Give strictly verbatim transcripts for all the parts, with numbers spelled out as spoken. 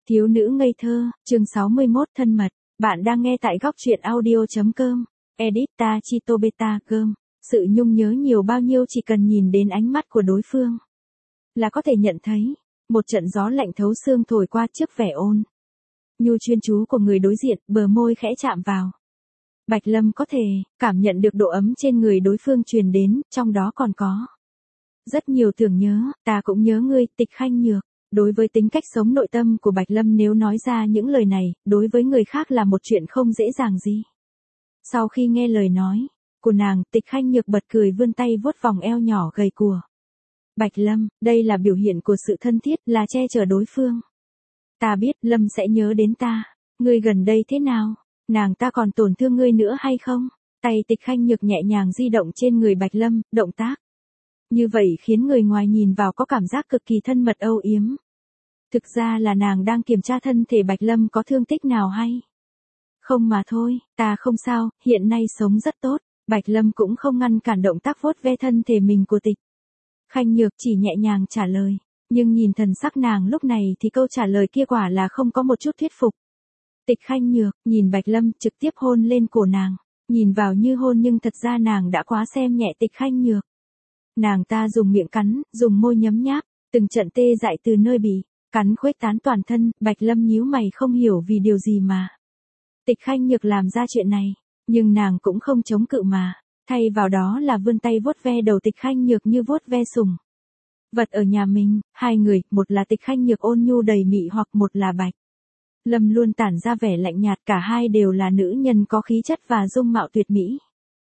Thiếu nữ ngây thơ, chương sáu mươi mốt thân mật. Bạn đang nghe tại góc truyện audio.com. Edit Tachito Beta Gum. Sự nhung nhớ nhiều bao nhiêu chỉ cần nhìn đến ánh mắt của đối phương là có thể nhận thấy. Một trận gió lạnh thấu xương thổi qua trước vẻ ôn nhu chuyên chú của người đối diện, bờ môi khẽ chạm vào. Bạch Lâm có thể cảm nhận được độ ấm trên người đối phương truyền đến, trong đó còn có rất nhiều tưởng nhớ. Ta cũng nhớ ngươi, Tịch Khanh Nhược. Đối với tính cách sống nội tâm của Bạch Lâm, nếu nói ra những lời này, đối với người khác là một chuyện không dễ dàng gì. Sau khi nghe lời nói của nàng, Tịch Khanh Nhược bật cười, vươn tay vuốt vòng eo nhỏ gầy của Bạch Lâm. Đây là biểu hiện của sự thân thiết, là che chở đối phương. Ta biết Lâm sẽ nhớ đến ta. Ngươi gần đây thế nào? Nàng ta còn tổn thương ngươi nữa hay không? Tay Tịch Khanh Nhược nhẹ nhàng di động trên người Bạch Lâm, động tác như vậy khiến người ngoài nhìn vào có cảm giác cực kỳ thân mật âu yếm. Thực ra là nàng đang kiểm tra thân thể Bạch Lâm có thương tích nào hay không mà thôi. Ta không sao, hiện nay sống rất tốt. Bạch Lâm cũng không ngăn cản động tác vuốt ve thân thể mình của Tịch Khanh Nhược, chỉ nhẹ nhàng trả lời. Nhưng nhìn thần sắc nàng lúc này thì câu trả lời kia quả là không có một chút thuyết phục. Tịch Khanh Nhược nhìn Bạch Lâm trực tiếp hôn lên cổ nàng. Nhìn vào như hôn nhưng thật ra nàng đã quá xem nhẹ Tịch Khanh Nhược. Nàng ta dùng miệng cắn, dùng môi nhấm nháp, từng trận tê dại từ nơi bị cắn khuếch tán toàn thân. Bạch Lâm nhíu mày không hiểu vì điều gì mà Tịch Khanh Nhược làm ra chuyện này, nhưng nàng cũng không chống cự mà, thay vào đó là vươn tay vuốt ve đầu Tịch Khanh Nhược như vuốt ve sủng vật ở nhà mình. Hai người, một là Tịch Khanh Nhược ôn nhu đầy mị hoặc một là Bạch Lâm luôn tản ra vẻ lạnh nhạt, cả hai đều là nữ nhân có khí chất và dung mạo tuyệt mỹ.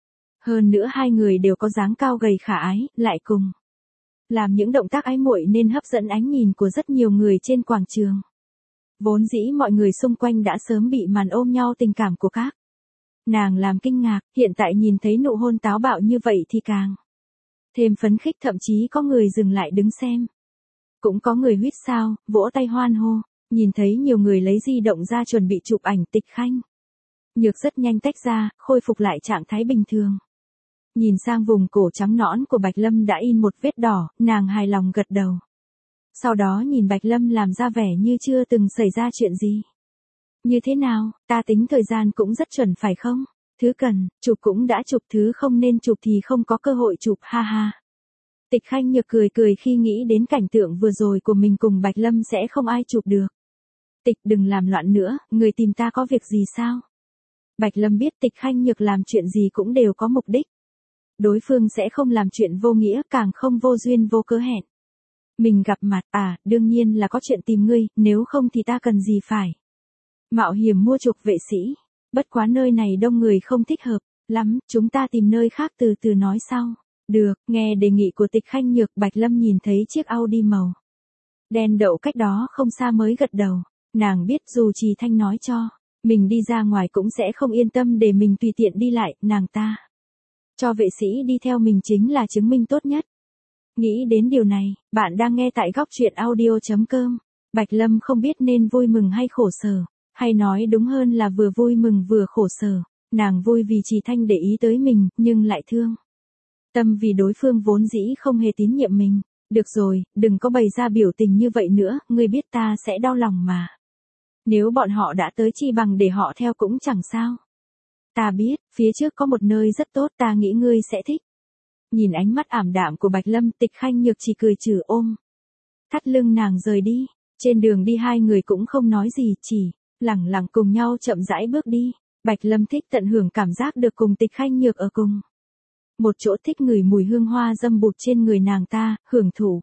Hơn nữa hai người đều có dáng cao gầy khả ái, lại cùng làm những động tác ái muội nên hấp dẫn ánh nhìn của rất nhiều người trên quảng trường. Vốn dĩ mọi người xung quanh đã sớm bị màn ôm nhau tình cảm của các nàng làm kinh ngạc, hiện tại nhìn thấy nụ hôn táo bạo như vậy thì càng thêm phấn khích, thậm chí có người dừng lại đứng xem. Cũng có người huýt sáo, vỗ tay hoan hô. Nhìn thấy nhiều người lấy di động ra chuẩn bị chụp ảnh, Tịch Khanh Nhược rất nhanh tách ra, khôi phục lại trạng thái bình thường. Nhìn sang vùng cổ trắng nõn của Bạch Lâm đã in một vết đỏ, nàng hài lòng gật đầu. Sau đó nhìn Bạch Lâm làm ra vẻ như chưa từng xảy ra chuyện gì. Như thế nào, ta tính thời gian cũng rất chuẩn phải không? Thứ cần chụp cũng đã chụp, thứ không nên chụp thì không có cơ hội chụp, ha ha. Tịch Khanh Nhược cười cười khi nghĩ đến cảnh tượng vừa rồi của mình cùng Bạch Lâm sẽ không ai chụp được. Tịch, đừng làm loạn nữa, người tìm ta có việc gì sao? Bạch Lâm biết Tịch Khanh Nhược làm chuyện gì cũng đều có mục đích. Đối phương sẽ không làm chuyện vô nghĩa, càng không vô duyên vô cớ hẹn mình gặp mặt. À, đương nhiên là có chuyện tìm ngươi, nếu không thì ta cần gì phải mạo hiểm mua chuộc vệ sĩ. Bất quá nơi này đông người không thích hợp lắm, chúng ta tìm nơi khác từ từ nói sau. Được, nghe đề nghị của Tịch Khanh Nhược, Bạch Lâm nhìn thấy chiếc Audi màu đen đậu cách đó không xa mới gật đầu. Nàng biết dù Trì Thanh nói cho mình đi ra ngoài cũng sẽ không yên tâm để mình tùy tiện đi lại, nàng ta cho vệ sĩ đi theo mình chính là chứng minh tốt nhất. Nghĩ đến điều này, bạn đang nghe tại góc truyện audio.com. Bạch Lâm không biết nên vui mừng hay khổ sở, hay nói đúng hơn là vừa vui mừng vừa khổ sở. Nàng vui vì Trì Thanh để ý tới mình, nhưng lại thương tâm vì đối phương vốn dĩ không hề tín nhiệm mình. Được rồi, đừng có bày ra biểu tình như vậy nữa, ngươi biết ta sẽ đau lòng mà. Nếu bọn họ đã tới chi bằng để họ theo cũng chẳng sao. Ta biết, phía trước có một nơi rất tốt, ta nghĩ ngươi sẽ thích. Nhìn ánh mắt ảm đạm của Bạch Lâm, Tịch Khanh Nhược chỉ cười trừ ôm thắt lưng nàng rời đi. Trên đường đi hai người cũng không nói gì, chỉ lẳng lặng cùng nhau chậm rãi bước đi. Bạch Lâm thích tận hưởng cảm giác được cùng Tịch Khanh Nhược ở cùng một chỗ, thích ngửi mùi hương hoa dâm bụt trên người nàng ta, hưởng thụ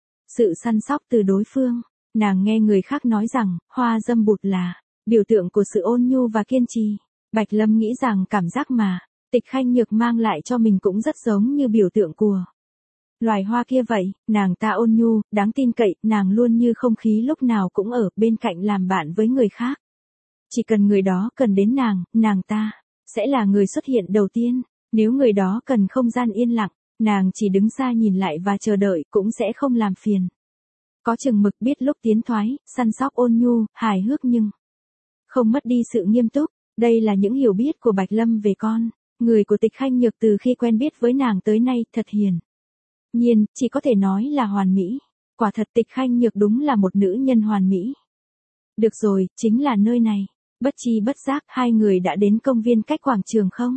sự săn sóc từ đối phương. Nàng nghe người khác nói rằng hoa dâm bụt là biểu tượng của sự ôn nhu và kiên trì. Bạch Lâm nghĩ rằng cảm giác mà Tịch Khanh Nhược mang lại cho mình cũng rất giống như biểu tượng của loài hoa kia vậy. Nàng ta ôn nhu, đáng tin cậy, nàng luôn như không khí lúc nào cũng ở bên cạnh làm bạn với người khác. Chỉ cần người đó cần đến nàng, nàng ta sẽ là người xuất hiện đầu tiên. Nếu người đó cần không gian yên lặng, nàng chỉ đứng xa nhìn lại và chờ đợi, cũng sẽ không làm phiền. Có chừng mực, biết lúc tiến thoái, săn sóc, ôn nhu, hài hước nhưng không mất đi sự nghiêm túc. Đây là những hiểu biết của Bạch Lâm về con người của Tịch Khanh Nhược từ khi quen biết với nàng tới nay, thật hiển nhiên, chỉ có thể nói là hoàn mỹ. Quả thật Tịch Khanh Nhược đúng là một nữ nhân hoàn mỹ. Được rồi, chính là nơi này. Bất chi bất giác hai người đã đến công viên cách quảng trường không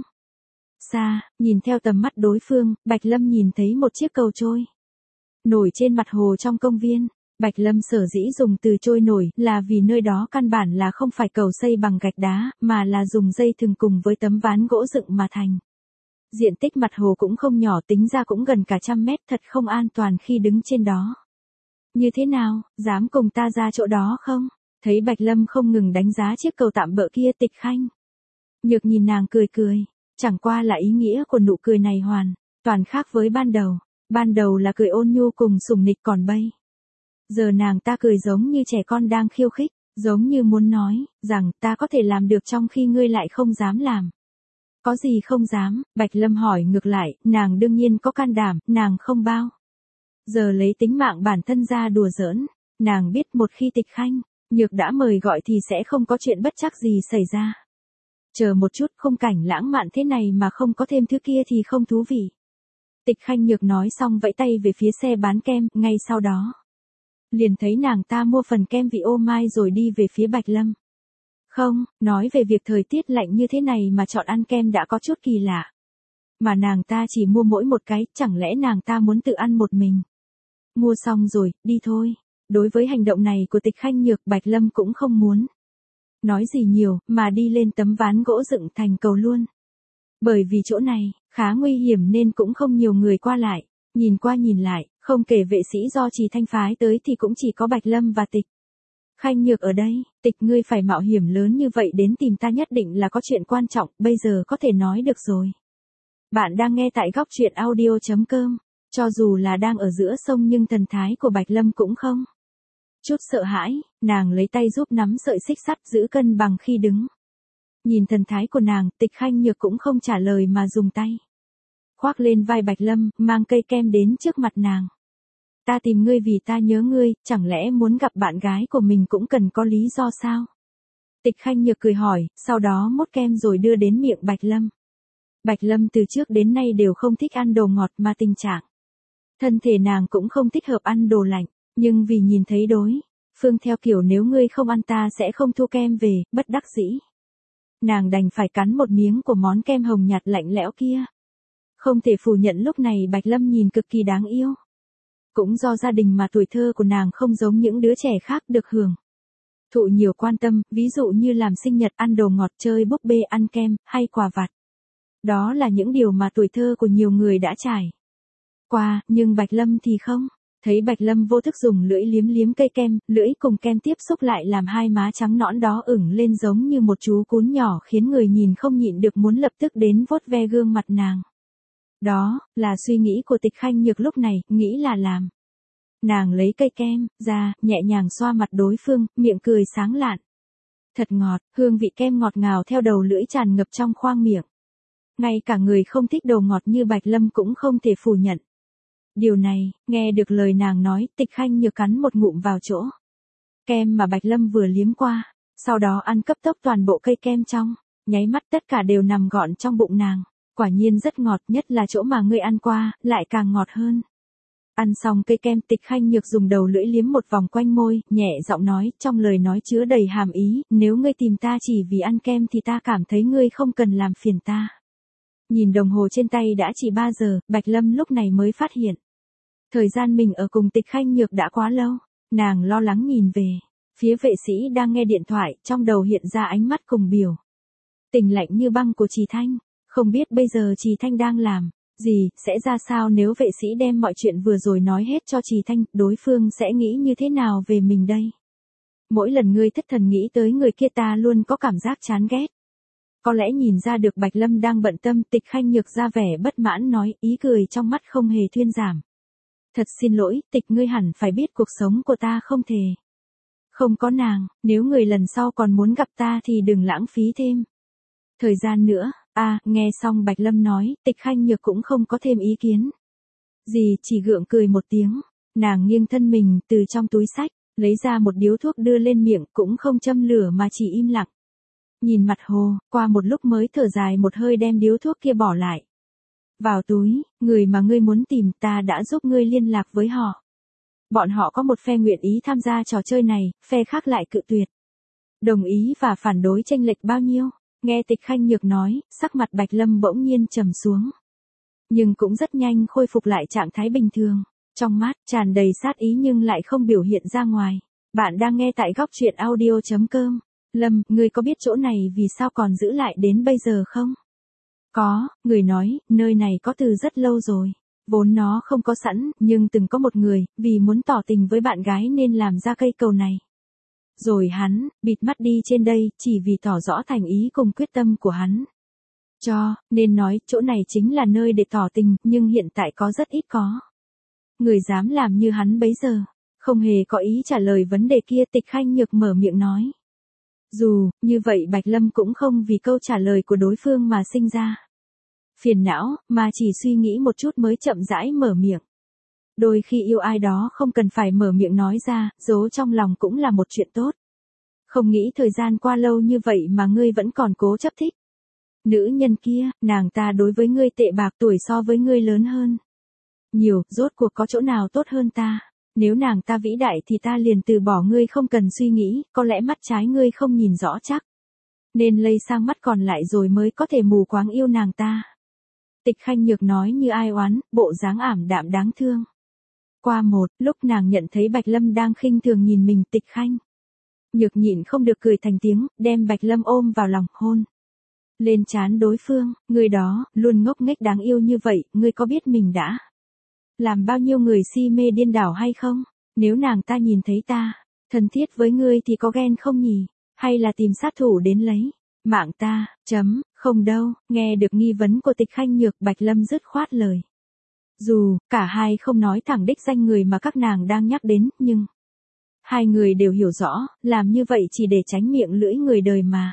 xa, nhìn theo tầm mắt đối phương, Bạch Lâm nhìn thấy một chiếc cầu trôi nổi trên mặt hồ trong công viên. Bạch Lâm sở dĩ dùng từ trôi nổi là vì nơi đó căn bản là không phải cầu xây bằng gạch đá, mà là dùng dây thừng cùng với tấm ván gỗ dựng mà thành. Diện tích mặt hồ cũng không nhỏ, tính ra cũng gần cả trăm mét, thật không an toàn khi đứng trên đó. Như thế nào, dám cùng ta ra chỗ đó không? Thấy Bạch Lâm không ngừng đánh giá chiếc cầu tạm bợ kia, Tịch Khanh Nhược nhìn nàng cười cười, chẳng qua là ý nghĩa của nụ cười này hoàn toàn khác với ban đầu. Ban đầu là cười ôn nhu cùng sủng nịch, còn bây giờ nàng ta cười giống như trẻ con đang khiêu khích, giống như muốn nói rằng ta có thể làm được trong khi ngươi lại không dám làm. Có gì không dám? Bạch Lâm hỏi ngược lại, nàng đương nhiên có can đảm, nàng không bao giờ lấy tính mạng bản thân ra đùa giỡn. Nàng biết một khi Tịch Khanh Nhược đã mời gọi thì sẽ không có chuyện bất trắc gì xảy ra. Chờ một chút, khung cảnh lãng mạn thế này mà không có thêm thứ kia thì không thú vị. Tịch Khanh Nhược nói xong vẫy tay về phía xe bán kem, ngay sau đó liền thấy nàng ta mua phần kem vị ô mai rồi đi về phía Bạch Lâm. Không, nói về việc thời tiết lạnh như thế này mà chọn ăn kem đã có chút kỳ lạ. Mà nàng ta chỉ mua mỗi một cái, chẳng lẽ nàng ta muốn tự ăn một mình? Mua xong rồi, đi thôi. Đối với hành động này của Tịch Khanh Nhược, Bạch Lâm cũng không muốn nói gì nhiều, mà đi lên tấm ván gỗ dựng thành cầu luôn. Bởi vì chỗ này khá nguy hiểm nên cũng không nhiều người qua lại. Nhìn qua nhìn lại, không kể vệ sĩ do Trì Thanh phái tới thì cũng chỉ có Bạch Lâm và Tịch Khanh Nhược ở đây. Tịch, ngươi phải mạo hiểm lớn như vậy đến tìm ta, nhất định là có chuyện quan trọng, bây giờ có thể nói được rồi. Bạn đang nghe tại góc truyện audio chấm com. Cho dù là đang ở giữa sông nhưng thần thái của Bạch Lâm cũng không chút sợ hãi, nàng lấy tay giúp nắm sợi xích sắt giữ cân bằng khi đứng. Nhìn thần thái của nàng, Tịch Khanh Nhược cũng không trả lời mà dùng tay khoác lên vai Bạch Lâm, mang cây kem đến trước mặt nàng. Ta tìm ngươi vì ta nhớ ngươi, chẳng lẽ muốn gặp bạn gái của mình cũng cần có lý do sao? Tịch Khanh Nhược cười hỏi, sau đó mốt kem rồi đưa đến miệng Bạch Lâm. Bạch Lâm từ trước đến nay đều không thích ăn đồ ngọt, mà tình trạng thân thể nàng cũng không thích hợp ăn đồ lạnh, nhưng vì nhìn thấy đối phương theo kiểu nếu ngươi không ăn ta sẽ không thu kem về, bất đắc dĩ nàng đành phải cắn một miếng của món kem hồng nhạt lạnh lẽo kia. Không thể phủ nhận lúc này Bạch Lâm nhìn cực kỳ đáng yêu. Cũng do gia đình mà tuổi thơ của nàng không giống những đứa trẻ khác được hưởng thụ nhiều quan tâm, ví dụ như làm sinh nhật, ăn đồ ngọt, chơi búp bê, ăn kem, hay quà vặt. Đó là những điều mà tuổi thơ của nhiều người đã trải qua, nhưng Bạch Lâm thì không. Thấy Bạch Lâm vô thức dùng lưỡi liếm liếm cây kem, lưỡi cùng kem tiếp xúc lại làm hai má trắng nõn đó ửng lên giống như một chú cún nhỏ, khiến người nhìn không nhịn được muốn lập tức đến vuốt ve gương mặt nàng. Đó là suy nghĩ của Tịch Khanh Nhược lúc này, nghĩ là làm. Nàng lấy cây kem ra, nhẹ nhàng xoa mặt đối phương, miệng cười sáng lạn. Thật ngọt, hương vị kem ngọt ngào theo đầu lưỡi tràn ngập trong khoang miệng. Ngay cả người không thích đồ ngọt như Bạch Lâm cũng không thể phủ nhận điều này. Nghe được lời nàng nói, Tịch Khanh Nhược cắn một ngụm vào chỗ kem mà Bạch Lâm vừa liếm qua, sau đó ăn cấp tốc toàn bộ cây kem trong nháy mắt, tất cả đều nằm gọn trong bụng nàng. Quả nhiên rất ngọt, nhất là chỗ mà ngươi ăn qua, lại càng ngọt hơn. Ăn xong cây kem, Tịch Khanh Nhược dùng đầu lưỡi liếm một vòng quanh môi, nhẹ giọng nói, trong lời nói chứa đầy hàm ý, nếu ngươi tìm ta chỉ vì ăn kem thì ta cảm thấy ngươi không cần làm phiền ta. Nhìn đồng hồ trên tay đã chỉ ba giờ, Bạch Lâm lúc này mới phát hiện thời gian mình ở cùng Tịch Khanh Nhược đã quá lâu. Nàng lo lắng nhìn về phía vệ sĩ đang nghe điện thoại, trong đầu hiện ra ánh mắt cùng biểu tình lạnh như băng của Trì Thanh. Không biết bây giờ Trì Thanh đang làm gì, sẽ ra sao nếu vệ sĩ đem mọi chuyện vừa rồi nói hết cho Trì Thanh, đối phương sẽ nghĩ như thế nào về mình đây? Mỗi lần ngươi thất thần nghĩ tới người kia ta luôn có cảm giác chán ghét. Có lẽ nhìn ra được Bạch Lâm đang bận tâm, Tịch Khanh Nhược ra vẻ bất mãn nói, ý cười trong mắt không hề thuyên giảm. Thật xin lỗi, Tịch, ngươi hẳn phải biết cuộc sống của ta không thể không có nàng, nếu người lần sau còn muốn gặp ta thì đừng lãng phí thêm thời gian nữa. A, à, nghe xong Bạch Lâm nói, Tịch Khanh Nhược cũng không có thêm ý kiến gì, chỉ gượng cười một tiếng. Nàng nghiêng thân mình từ trong túi xách lấy ra một điếu thuốc đưa lên miệng, cũng không châm lửa mà chỉ im lặng nhìn mặt hồ. Qua một lúc mới thở dài một hơi đem điếu thuốc kia bỏ lại vào túi. Người mà ngươi muốn tìm, ta đã giúp ngươi liên lạc với họ. Bọn họ có một phe nguyện ý tham gia trò chơi này, phe khác lại cự tuyệt. Đồng ý và phản đối chênh lệch bao nhiêu? Nghe Tịch Khanh Nhược nói, sắc mặt Bạch Lâm bỗng nhiên trầm xuống. Nhưng cũng rất nhanh khôi phục lại trạng thái bình thường. Trong mắt, tràn đầy sát ý nhưng lại không biểu hiện ra ngoài. Bạn đang nghe tại góc truyện audio chấm com. Lâm, ngươi có biết chỗ này vì sao còn giữ lại đến bây giờ không? Có, người nói, nơi này có từ rất lâu rồi. Vốn nó không có sẵn, nhưng từng có một người, vì muốn tỏ tình với bạn gái nên làm ra cây cầu này. Rồi hắn, bịt mắt đi trên đây, chỉ vì tỏ rõ thành ý cùng quyết tâm của hắn. Cho, nên nói, chỗ này chính là nơi để tỏ tình, nhưng hiện tại có rất ít có người dám làm như hắn bấy giờ. Không hề có ý trả lời vấn đề kia, Tịch Khanh Nhược mở miệng nói. Dù, như vậy Bạch Lâm cũng không vì câu trả lời của đối phương mà sinh ra phiền não, mà chỉ suy nghĩ một chút mới chậm rãi mở miệng. Đôi khi yêu ai đó không cần phải mở miệng nói ra, giấu trong lòng cũng là một chuyện tốt. Không nghĩ thời gian qua lâu như vậy mà ngươi vẫn còn cố chấp thích. Nữ nhân kia, nàng ta đối với ngươi tệ bạc, tuổi so với ngươi lớn hơn nhiều, rốt cuộc có chỗ nào tốt hơn ta. Nếu nàng ta vĩ đại thì ta liền từ bỏ ngươi không cần suy nghĩ, có lẽ mắt trái ngươi không nhìn rõ chắc. Nên lây sang mắt còn lại rồi mới có thể mù quáng yêu nàng ta. Tịch Khanh Nhược nói như ai oán, bộ dáng ảm đạm đáng thương. Qua một, lúc nàng nhận thấy Bạch Lâm đang khinh thường nhìn mình, Tịch Khanh Nhược nhịn không được cười thành tiếng, đem Bạch Lâm ôm vào lòng, hôn lên trán đối phương. Người đó, luôn ngốc nghếch đáng yêu như vậy, ngươi có biết mình đã làm bao nhiêu người si mê điên đảo hay không? Nếu nàng ta nhìn thấy ta thân thiết với ngươi thì có ghen không nhỉ? Hay là tìm sát thủ đến lấy mạng ta? Chấm, không đâu. Nghe được nghi vấn của Tịch Khanh Nhược, Bạch Lâm dứt khoát lời. Dù, cả hai không nói thẳng đích danh người mà các nàng đang nhắc đến, nhưng hai người đều hiểu rõ, làm như vậy chỉ để tránh miệng lưỡi người đời mà.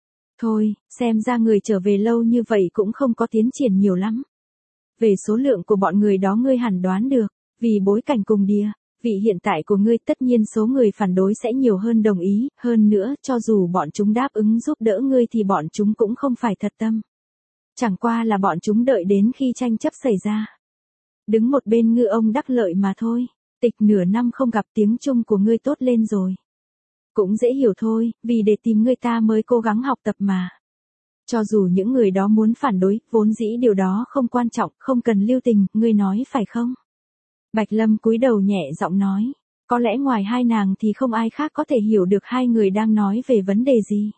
Thôi, xem ra người trở về lâu như vậy cũng không có tiến triển nhiều lắm. Về số lượng của bọn người đó ngươi hẳn đoán được, vì bối cảnh cùng địa vị hiện tại của ngươi tất nhiên số người phản đối sẽ nhiều hơn đồng ý, hơn nữa, cho dù bọn chúng đáp ứng giúp đỡ ngươi thì bọn chúng cũng không phải thật tâm. Chẳng qua là bọn chúng đợi đến khi tranh chấp xảy ra. Đứng một bên ngư ông đắc lợi mà thôi. Tịch, nửa năm không gặp, tiếng Trung của ngươi tốt lên rồi. Cũng dễ hiểu thôi, vì để tìm ngươi ta mới cố gắng học tập mà. Cho dù những người đó muốn phản đối, vốn dĩ điều đó không quan trọng, không cần lưu tình, ngươi nói phải không? Bạch Lâm cúi đầu nhẹ giọng nói. Có lẽ ngoài hai nàng thì không ai khác có thể hiểu được hai người đang nói về vấn đề gì.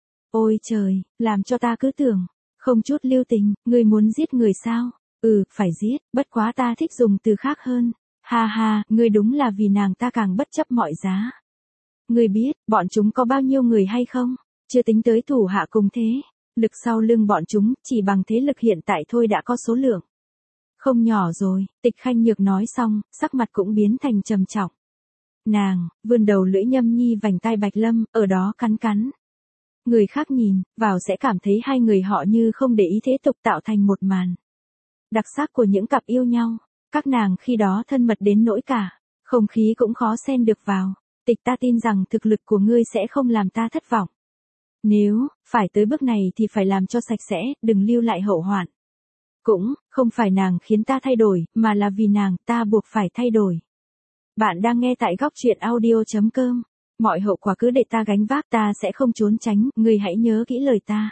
Ôi trời, làm cho ta cứ tưởng, không chút lưu tình, ngươi muốn giết người sao? Ừ, phải giết, bất quá ta thích dùng từ khác hơn. Ha ha, ngươi đúng là vì nàng ta càng bất chấp mọi giá. Ngươi biết, bọn chúng có bao nhiêu người hay không? Chưa tính tới thủ hạ cùng thế. Lực sau lưng bọn chúng, chỉ bằng thế lực hiện tại thôi đã có số lượng không nhỏ rồi. Tịch Khanh Nhược nói xong, sắc mặt cũng biến thành trầm trọng. Nàng, vươn đầu lưỡi nhâm nhi vành tai Bạch Lâm, ở đó cắn cắn. Người khác nhìn, vào sẽ cảm thấy hai người họ như không để ý thế tục tạo thành một màn đặc sắc của những cặp yêu nhau. Các nàng khi đó thân mật đến nỗi cả không khí cũng khó xen được vào. Tịch, ta tin rằng thực lực của ngươi sẽ không làm ta thất vọng. Nếu phải tới bước này thì phải làm cho sạch sẽ, đừng lưu lại hậu hoạn. Cũng không phải nàng khiến ta thay đổi, mà là vì nàng ta buộc phải thay đổi. Bạn đang nghe tại góc truyện audio chấm com. Mọi hậu quả cứ để ta gánh vác, ta sẽ không trốn tránh, ngươi hãy nhớ kỹ lời ta.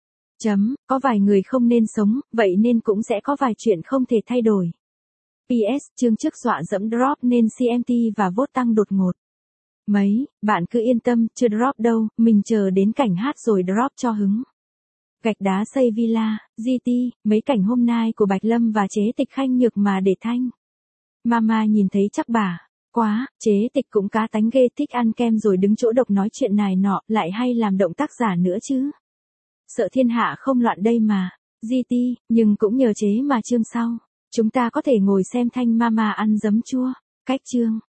Chấm, có vài người không nên sống, vậy nên cũng sẽ có vài chuyện không thể thay đổi. pê ét, chương trước dọa dẫm drop nên xê em tê và vote tăng đột ngột. Mấy, bạn cứ yên tâm, chưa drop đâu, mình chờ đến cảnh hát rồi drop cho hứng. Gạch đá xây villa, giê tê, mấy cảnh hôm nay của Bạch Lâm và Chế Tịch Khanh Nhược mà để thanh. Mama nhìn thấy chắc bà. Quá, Chế Tịch cũng cá tánh ghê, thích ăn kem rồi đứng chỗ độc nói chuyện này nọ, lại hay làm động tác giả nữa chứ. Sợ thiên hạ không loạn đây mà. giê tê, nhưng cũng nhờ Chế mà chương sau. Chúng ta có thể ngồi xem thanh mama ăn giấm chua. Cách chương.